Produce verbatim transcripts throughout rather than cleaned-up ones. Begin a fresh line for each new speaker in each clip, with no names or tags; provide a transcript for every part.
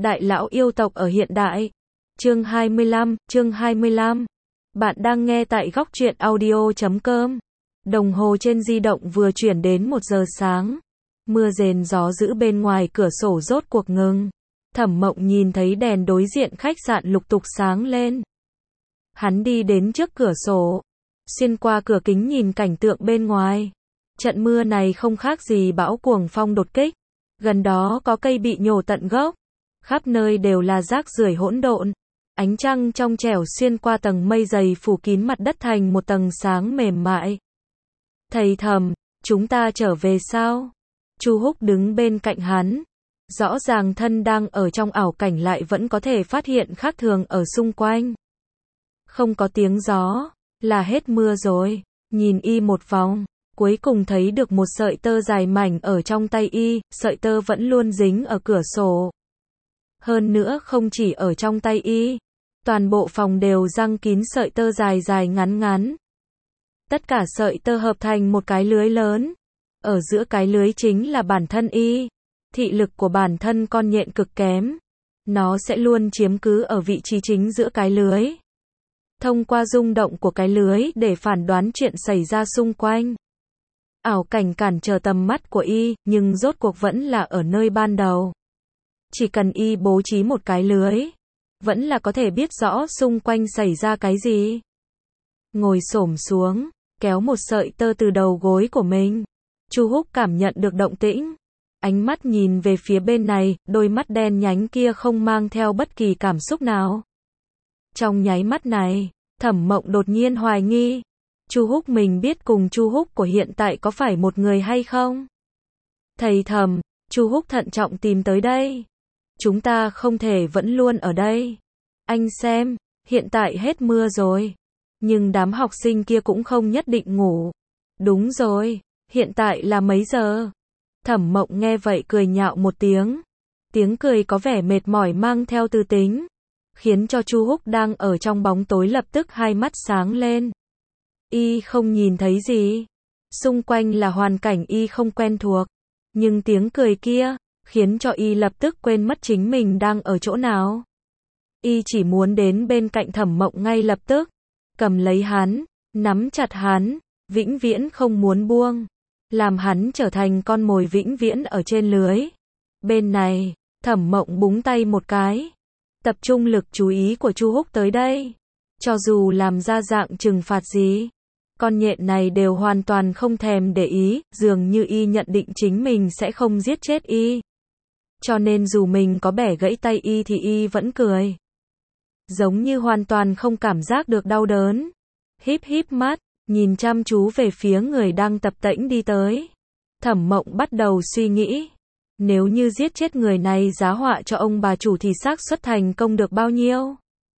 Đại lão yêu tộc ở hiện đại. Chương hai mươi lăm, chương hai mươi lăm. Bạn đang nghe tại góc truyện audio chấm com. Đồng hồ trên di động vừa chuyển đến một giờ sáng. Mưa rền gió dữ bên ngoài cửa sổ rốt cuộc ngừng. Thẩm Mộng nhìn thấy đèn đối diện khách sạn lục tục sáng lên. Hắn đi đến trước cửa sổ, xuyên qua cửa kính nhìn cảnh tượng bên ngoài. Trận mưa này không khác gì bão cuồng phong đột kích. Gần đó có cây bị nhổ tận gốc. Khắp nơi đều là rác rưởi hỗn độn. Ánh trăng trong trẻo xuyên qua tầng mây dày phủ kín mặt đất thành một tầng sáng mềm mại. Thầy Thẩm, chúng ta trở về sao? Chu Húc đứng bên cạnh hắn. Rõ ràng thân đang ở trong ảo cảnh lại vẫn có thể phát hiện khác thường ở xung quanh. Không có tiếng gió, là hết mưa rồi. Nhìn y một vòng, cuối cùng thấy được một sợi tơ dài mảnh ở trong tay y, sợi tơ vẫn luôn dính ở cửa sổ. Hơn nữa không chỉ ở trong tay y, toàn bộ phòng đều răng kín sợi tơ dài dài ngắn ngắn. Tất cả sợi tơ hợp thành một cái lưới lớn. Ở giữa cái lưới chính là bản thân y. Thị lực của bản thân con nhện cực kém. Nó sẽ luôn chiếm cứ ở vị trí chính giữa cái lưới. Thông qua rung động của cái lưới để phản đoán chuyện xảy ra xung quanh. Ảo cảnh cản trở tầm mắt của y, nhưng rốt cuộc vẫn là ở nơi ban đầu. Chỉ cần y bố trí một cái lưới, vẫn là có thể biết rõ xung quanh xảy ra cái gì. Ngồi xổm xuống, kéo một sợi tơ từ đầu gối của mình. Chu Húc cảm nhận được động tĩnh. Ánh mắt nhìn về phía bên này, đôi mắt đen nhánh kia không mang theo bất kỳ cảm xúc nào. Trong nháy mắt này, Thẩm Mộng đột nhiên hoài nghi. Chu Húc mình biết cùng Chu Húc của hiện tại có phải một người hay không? Thầy Thẩm, Chu Húc thận trọng tìm tới đây. Chúng ta không thể vẫn luôn ở đây. Anh xem, hiện tại hết mưa rồi. Nhưng đám học sinh kia cũng không nhất định ngủ. Đúng rồi, hiện tại là mấy giờ? Thẩm Mộng nghe vậy cười nhạo một tiếng. Tiếng cười có vẻ mệt mỏi mang theo tư tính. Khiến cho Chu Húc đang ở trong bóng tối lập tức hai mắt sáng lên. Y không nhìn thấy gì. Xung quanh là hoàn cảnh y không quen thuộc. Nhưng tiếng cười kia, khiến cho y lập tức quên mất chính mình đang ở chỗ nào. Y chỉ muốn đến bên cạnh Thẩm Mộng ngay lập tức. Cầm lấy hắn, nắm chặt hắn, vĩnh viễn không muốn buông. Làm hắn trở thành con mồi vĩnh viễn ở trên lưới. Bên này, Thẩm Mộng búng tay một cái. Tập trung lực chú ý của Chu Húc tới đây. Cho dù làm ra dạng trừng phạt gì, con nhện này đều hoàn toàn không thèm để ý, dường như y nhận định chính mình sẽ không giết chết y. Cho nên dù mình có bẻ gãy tay y thì y vẫn cười. Giống như hoàn toàn không cảm giác được đau đớn. Híp híp mắt, nhìn chăm chú về phía người đang tập tễnh đi tới. Thẩm Mộng bắt đầu suy nghĩ. Nếu như giết chết người này giá họa cho ông bà chủ thì xác suất thành công được bao nhiêu?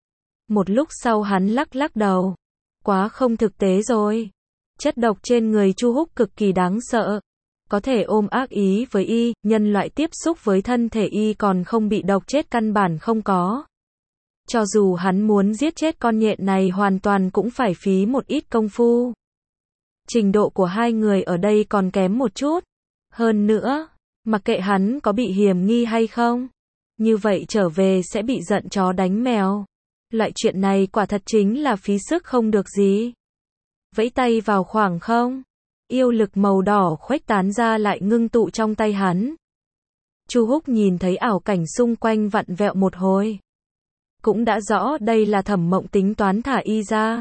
Một lúc sau hắn lắc lắc đầu. Quá không thực tế rồi. Chất độc trên người Chu Húc cực kỳ đáng sợ. Có thể ôm ác ý với y, nhân loại tiếp xúc với thân thể y còn không bị độc chết căn bản không có. Cho dù hắn muốn giết chết con nhện này hoàn toàn cũng phải phí một ít công phu. Trình độ của hai người ở đây còn kém một chút. Hơn nữa, mặc kệ hắn có bị hiểm nghi hay không, như vậy trở về sẽ bị giận chó đánh mèo. Loại chuyện này quả thật chính là phí sức không được gì. Vẫy tay vào khoảng không, yêu lực màu đỏ khuếch tán ra lại ngưng tụ trong tay hắn. Chu Húc nhìn thấy ảo cảnh xung quanh vặn vẹo một hồi. Cũng đã rõ đây là Thẩm Mộng tính toán thả y ra.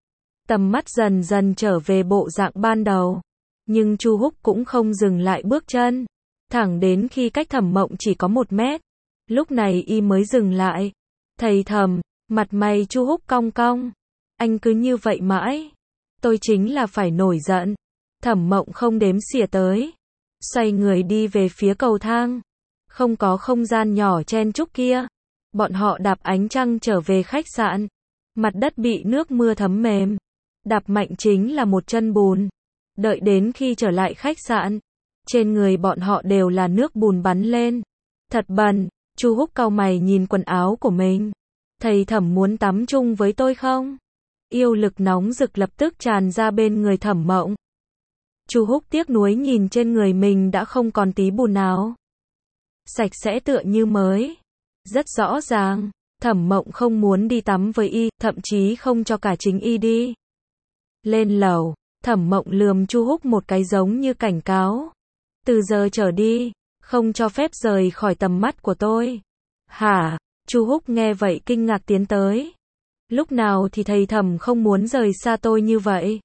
Tầm mắt dần dần trở về bộ dạng ban đầu. Nhưng Chu Húc cũng không dừng lại bước chân. Thẳng đến khi cách Thẩm Mộng chỉ có một mét. Lúc này y mới dừng lại. Thầy Thẩm, mặt mày Chu Húc cong cong. Anh cứ như vậy mãi. Tôi chính là phải nổi giận. Thẩm Mộng không đếm xỉa tới. Xoay người đi về phía cầu thang. Không có không gian nhỏ chen chúc kia. Bọn họ đạp ánh trăng trở về khách sạn. Mặt đất bị nước mưa thấm mềm. Đạp mạnh chính là một chân bùn. Đợi đến khi trở lại khách sạn, trên người bọn họ đều là nước bùn bắn lên. Thật bẩn. Chu Húc cau mày nhìn quần áo của mình. Thầy Thẩm muốn tắm chung với tôi không? Yêu lực nóng rực lập tức tràn ra bên người Thẩm Mộng. Chu Húc tiếc nuối nhìn trên người mình đã không còn tí bùn nào. Sạch sẽ tựa như mới. Rất rõ ràng, Thẩm Mộng không muốn đi tắm với y, thậm chí không cho cả chính y đi. Lên lầu, Thẩm Mộng lườm Chu Húc một cái giống như cảnh cáo. Từ giờ trở đi, không cho phép rời khỏi tầm mắt của tôi. Hả? Chu Húc nghe vậy kinh ngạc tiến tới. Lúc nào thì thầy Thẩm không muốn rời xa tôi như vậy?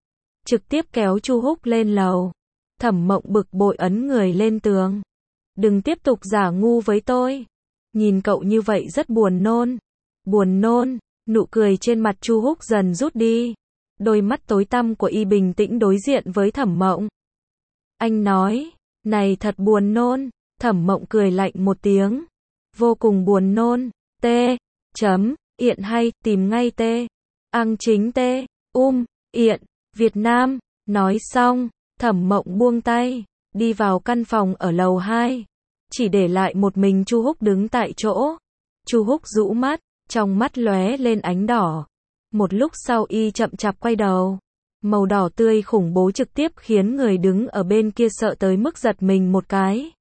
Trực tiếp kéo Chu Húc lên lầu. Thẩm Mộng bực bội ấn người lên tường. Đừng tiếp tục giả ngu với tôi. Nhìn cậu như vậy rất buồn nôn. Buồn nôn, nụ cười trên mặt Chu Húc dần rút đi. Đôi mắt tối tăm của y bình tĩnh đối diện với Thẩm Mộng. Anh nói, này thật buồn nôn. Thẩm Mộng cười lạnh một tiếng. Vô cùng buồn nôn. T. Chấm. Iện hay, tìm ngay T. Ăn chính T. Um. Iện. Việt Nam. Nói xong, Thẩm Mộng buông tay. Đi vào căn phòng ở lầu hai. Chỉ để lại một mình Chu Húc đứng tại chỗ. Chu Húc rũ mắt, trong mắt lóe lên ánh đỏ. Một lúc sau y chậm chạp quay đầu. Màu đỏ tươi khủng bố trực tiếp khiến người đứng ở bên kia sợ tới mức giật mình một cái.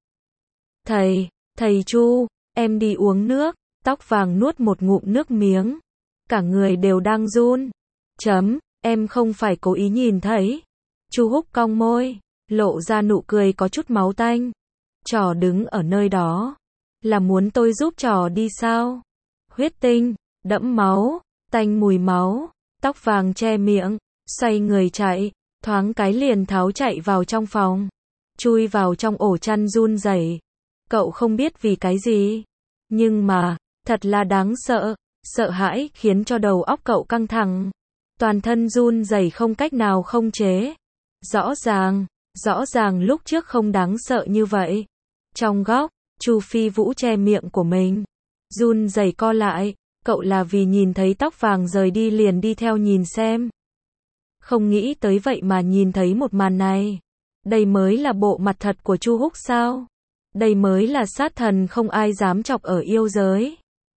Thầy, thầy Chu, em đi uống nước. Tóc vàng nuốt một ngụm nước miếng. Cả người đều đang run. Chấm, em không phải cố ý nhìn thấy. Chu Húc cong môi, lộ ra nụ cười có chút máu tanh. Trò đứng ở nơi đó. Là muốn tôi giúp trò đi sao? Huyết tinh, đẫm máu, tanh mùi máu. Tóc vàng che miệng, xoay người chạy. Thoáng cái liền tháo chạy vào trong phòng. Chui vào trong ổ chăn run rẩy. Cậu không biết vì cái gì. Nhưng mà, thật là đáng sợ. Sợ hãi khiến cho đầu óc cậu căng thẳng. Toàn thân run rẩy không cách nào không chế. Rõ ràng, rõ ràng lúc trước không đáng sợ như vậy. Trong góc, Chu Phi Vũ che miệng của mình. Run rẩy co lại. Cậu là vì nhìn thấy tóc vàng rời đi liền đi theo nhìn xem. Không nghĩ tới vậy mà nhìn thấy một màn này. Đây mới là bộ mặt thật của Chu Húc sao? Đây mới là sát thần không ai dám chọc ở yêu giới.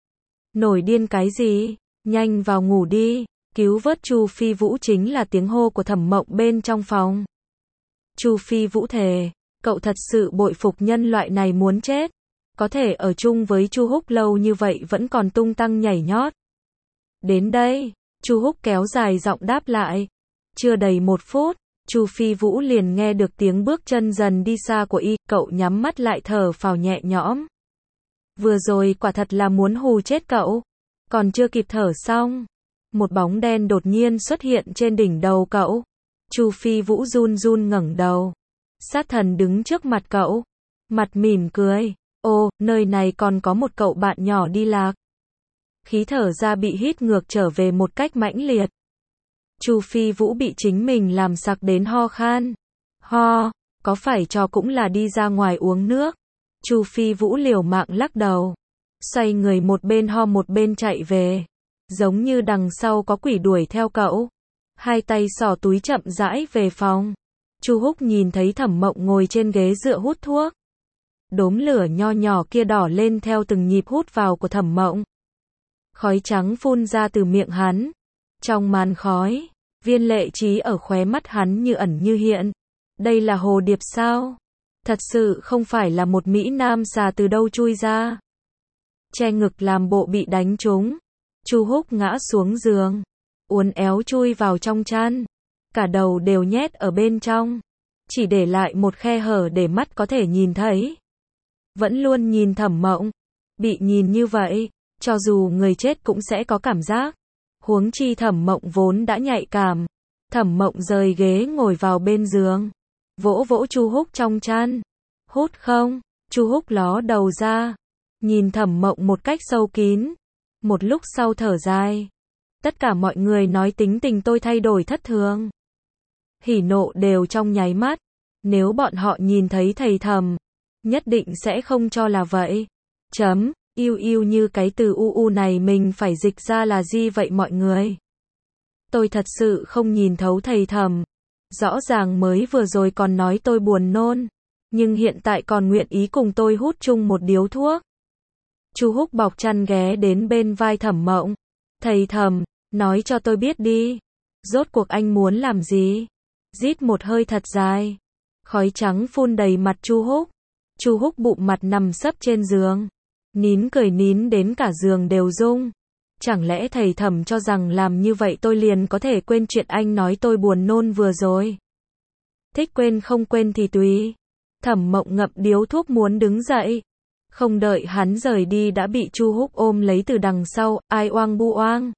Nổi điên cái gì? Nhanh vào ngủ đi. Cứu vớt Chu Phi Vũ chính là tiếng hô của Thẩm Mộng bên trong phòng. Chu Phi Vũ thề, cậu thật sự bội phục nhân loại này muốn chết. Có thể ở chung với Chu Húc lâu như vậy vẫn còn tung tăng nhảy nhót. Đến đây, Chu Húc kéo dài giọng đáp lại. Chưa đầy một phút, Chu Phi Vũ liền nghe được tiếng bước chân dần đi xa của y, cậu nhắm mắt lại thở phào nhẹ nhõm. Vừa rồi quả thật là muốn hù chết cậu. Còn chưa kịp thở xong, một bóng đen đột nhiên xuất hiện trên đỉnh đầu cậu. Chu Phi Vũ run run ngẩng đầu. Sát thần đứng trước mặt cậu, mặt mỉm cười. Ô, nơi này còn có một cậu bạn nhỏ đi lạc. Khí thở ra bị hít ngược trở về một cách mãnh liệt. Chu Phi Vũ bị chính mình làm sặc đến ho khan. Ho, có phải cho cũng là đi ra ngoài uống nước. Chu Phi Vũ liều mạng lắc đầu. Xoay người một bên ho một bên chạy về. Giống như đằng sau có quỷ đuổi theo cậu. Hai tay xỏ túi chậm rãi về phòng. Chu Húc nhìn thấy Thẩm Mộng ngồi trên ghế dựa hút thuốc. Đốm lửa nho nhỏ kia đỏ lên theo từng nhịp hút vào của Thẩm Mộng. Khói trắng phun ra từ miệng hắn. Trong màn khói, viên lệ trí ở khóe mắt hắn như ẩn như hiện. Đây là hồ điệp sao? Thật sự không phải là một mỹ nam xà từ đâu chui ra. Che ngực làm bộ bị đánh trúng. Chu Húc ngã xuống giường. Uốn éo chui vào trong chăn. Cả đầu đều nhét ở bên trong. Chỉ để lại một khe hở để mắt có thể nhìn thấy. Vẫn luôn nhìn Thẩm Mộng. Bị nhìn như vậy, cho dù người chết cũng sẽ có cảm giác. Huống chi Thẩm Mộng vốn đã nhạy cảm. Thẩm Mộng rời ghế ngồi vào bên giường. Vỗ vỗ Chu Húc trong chăn. Hút không? Chu Húc ló đầu ra. Nhìn Thẩm Mộng một cách sâu kín. Một lúc sau thở dài. Tất cả mọi người nói tính tình tôi thay đổi thất thường. Hỉ nộ đều trong nháy mắt. Nếu bọn họ nhìn thấy thầy Thẩm, nhất định sẽ không cho là vậy. Chấm, yêu yêu như cái từ u u này mình phải dịch ra là gì vậy mọi người? Tôi thật sự không nhìn thấu thầy Thẩm. Rõ ràng mới vừa rồi còn nói tôi buồn nôn. Nhưng hiện tại còn nguyện ý cùng tôi hút chung một điếu thuốc. Chu Húc bọc chăn ghé đến bên vai Thẩm Mộng. Thầy Thẩm, nói cho tôi biết đi. Rốt cuộc anh muốn làm gì? Rít một hơi thật dài. Khói trắng phun đầy mặt Chu Húc. Chu Húc bụng mặt nằm sấp trên giường. Nín cười nín đến cả giường đều rung. Chẳng lẽ thầy Thẩm cho rằng làm như vậy tôi liền có thể quên chuyện anh nói tôi buồn nôn vừa rồi? Thích quên không quên thì tùy. Thẩm Mộng ngậm điếu thuốc muốn đứng dậy. Không đợi hắn rời đi đã bị Chu Húc ôm lấy từ đằng sau, ai oang bu oang.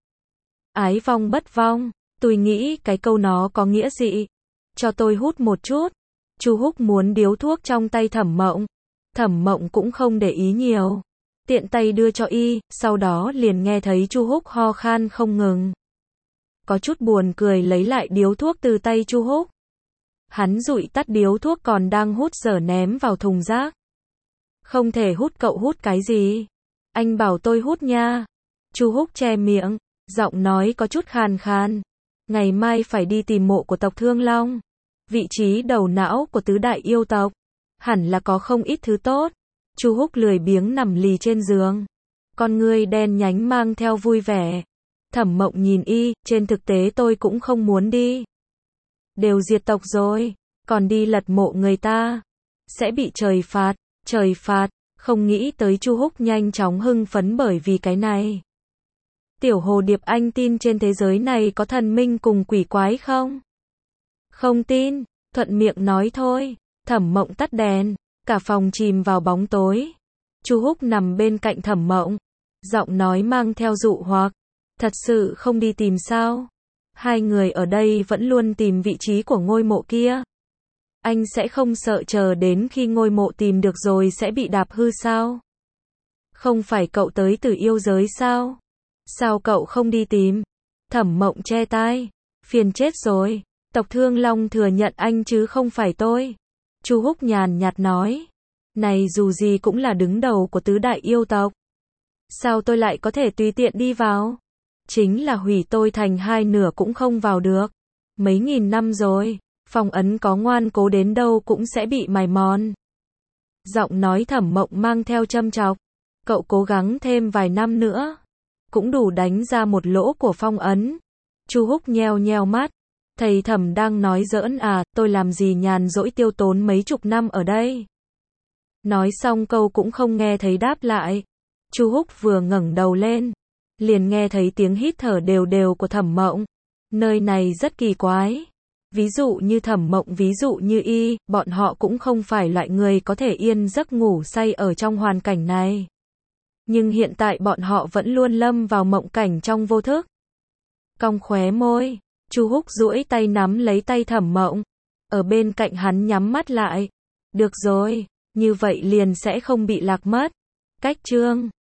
Ái vong bất vong, tôi nghĩ cái câu nó có nghĩa gì? Cho tôi hút một chút. Chu Húc muốn điếu thuốc trong tay Thẩm Mộng. Thẩm Mộng cũng không để ý nhiều. Tiện tay đưa cho y, sau đó liền nghe thấy Chu Húc ho khan không ngừng. Có chút buồn cười lấy lại điếu thuốc từ tay Chu Húc. Hắn dụi tắt điếu thuốc còn đang hút dở ném vào thùng rác. Không thể hút, cậu hút cái gì? Anh bảo tôi hút nha. Chu Húc che miệng, giọng nói có chút khàn khàn. Ngày mai phải đi tìm mộ của tộc Thương Long. Vị trí đầu não của tứ đại yêu tộc. Hẳn là có không ít thứ tốt. Chu Húc lười biếng nằm lì trên giường. Con ngươi đen nhánh mang theo vui vẻ. Thẩm Mộng nhìn y, trên thực tế tôi cũng không muốn đi. Đều diệt tộc rồi, còn đi lật mộ người ta. Sẽ bị trời phạt, trời phạt, không nghĩ tới Chu Húc nhanh chóng hưng phấn bởi vì cái này. Tiểu Hồ Điệp, anh tin trên thế giới này có thần minh cùng quỷ quái không? Không tin, thuận miệng nói thôi. Thẩm Mộng tắt đèn, cả phòng chìm vào bóng tối. Chu Húc nằm bên cạnh Thẩm Mộng, giọng nói mang theo dụ hoặc. Thật sự không đi tìm sao? Hai người ở đây vẫn luôn tìm vị trí của ngôi mộ kia. Anh sẽ không sợ chờ đến khi ngôi mộ tìm được rồi sẽ bị đạp hư sao? Không phải cậu tới từ yêu giới sao? Sao cậu không đi tìm? Thẩm Mộng che tai. Phiền chết rồi. Tộc Thương Long thừa nhận anh chứ không phải tôi. Chu Húc nhàn nhạt nói. Này dù gì cũng là đứng đầu của tứ đại yêu tộc. Sao tôi lại có thể tùy tiện đi vào? Chính là hủy tôi thành hai nửa cũng không vào được. Mấy nghìn năm rồi, phong ấn có ngoan cố đến đâu cũng sẽ bị mài mòn. Giọng nói Thẩm Mộng mang theo châm chọc. Cậu cố gắng thêm vài năm nữa, cũng đủ đánh ra một lỗ của phong ấn. Chu Húc nheo nheo mắt. Thầy Thẩm đang nói giỡn à, tôi làm gì nhàn rỗi tiêu tốn mấy chục năm ở đây. Nói xong câu cũng không nghe thấy đáp lại. Chu Húc vừa ngẩng đầu lên, liền nghe thấy tiếng hít thở đều đều của Thẩm Mộng. Nơi này rất kỳ quái. Ví dụ như Thẩm Mộng, ví dụ như y, bọn họ cũng không phải loại người có thể yên giấc ngủ say ở trong hoàn cảnh này. Nhưng hiện tại bọn họ vẫn luôn lâm vào mộng cảnh trong vô thức. Cong khóe môi, Chu Húc duỗi tay nắm lấy tay Thẩm Mộng. Ở bên cạnh hắn nhắm mắt lại. Được rồi, như vậy liền sẽ không bị lạc mất. Cách chương